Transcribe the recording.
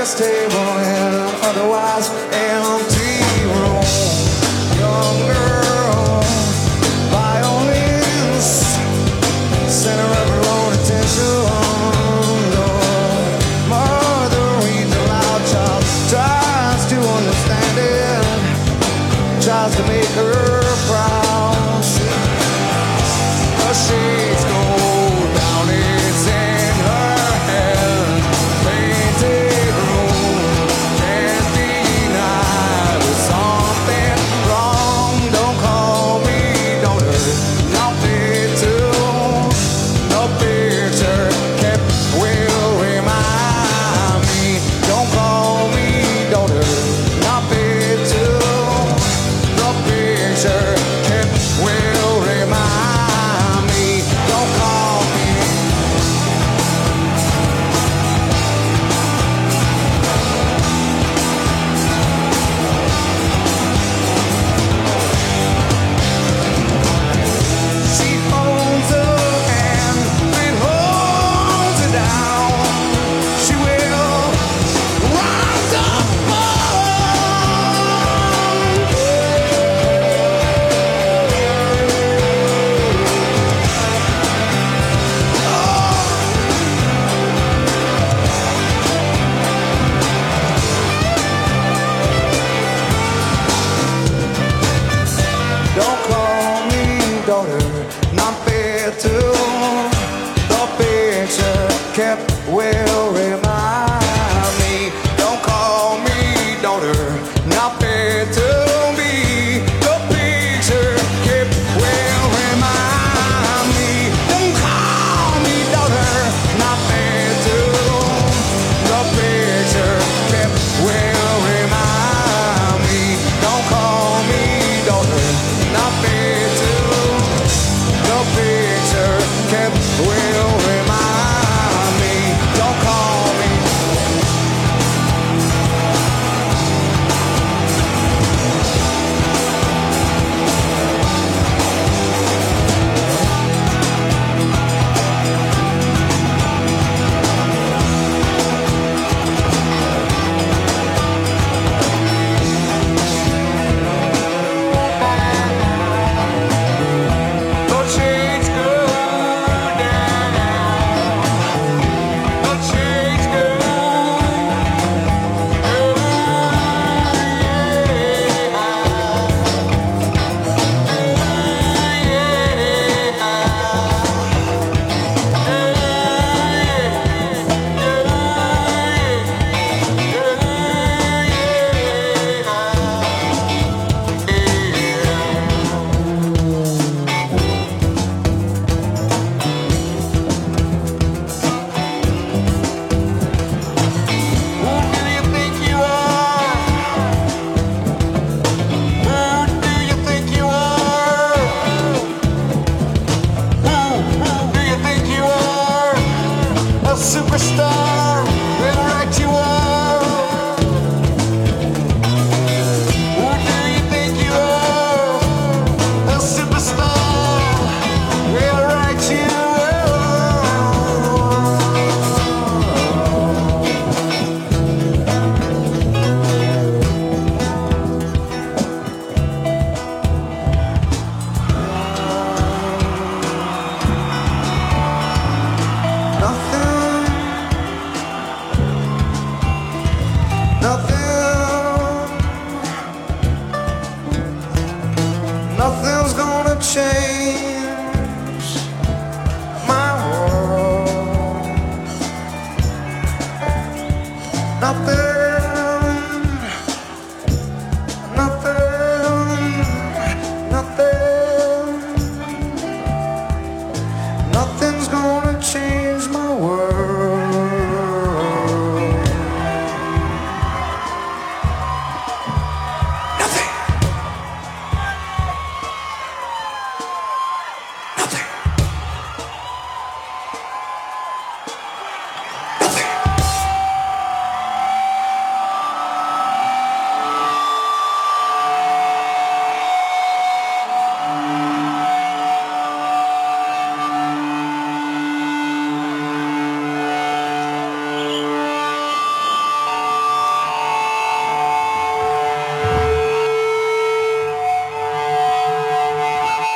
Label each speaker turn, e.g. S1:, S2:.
S1: this table in an otherwise empty room. Young girl, violins, center of her own attention. Your mother reads aloud, child tries to understand it, tries to make her proud. The shades go down, it's in her hand. Painted room, can't deny there's something wrong. Don't call me, don't hurt, not fit to. The picture kept will remind me. Don't call me, don't hurt, not fit to. The picture kept will remind me. Don't call me. She holds her hand, it holds her down. She will rise up. Don't call me daughter, not fair to. The picture kept will remind me. Don't call me daughter, not fair to me. The picture kept will remind me. Don't call me daughter, not fair to. The picture kept will remind me. Don't call me daughter, not fair to. The picture kept will remind me. Don't call me. The shades go down. The shades go superstar, well, right you are. Who do you think you are? A superstar, well, right you Nothing's gonna change my world. Nothing.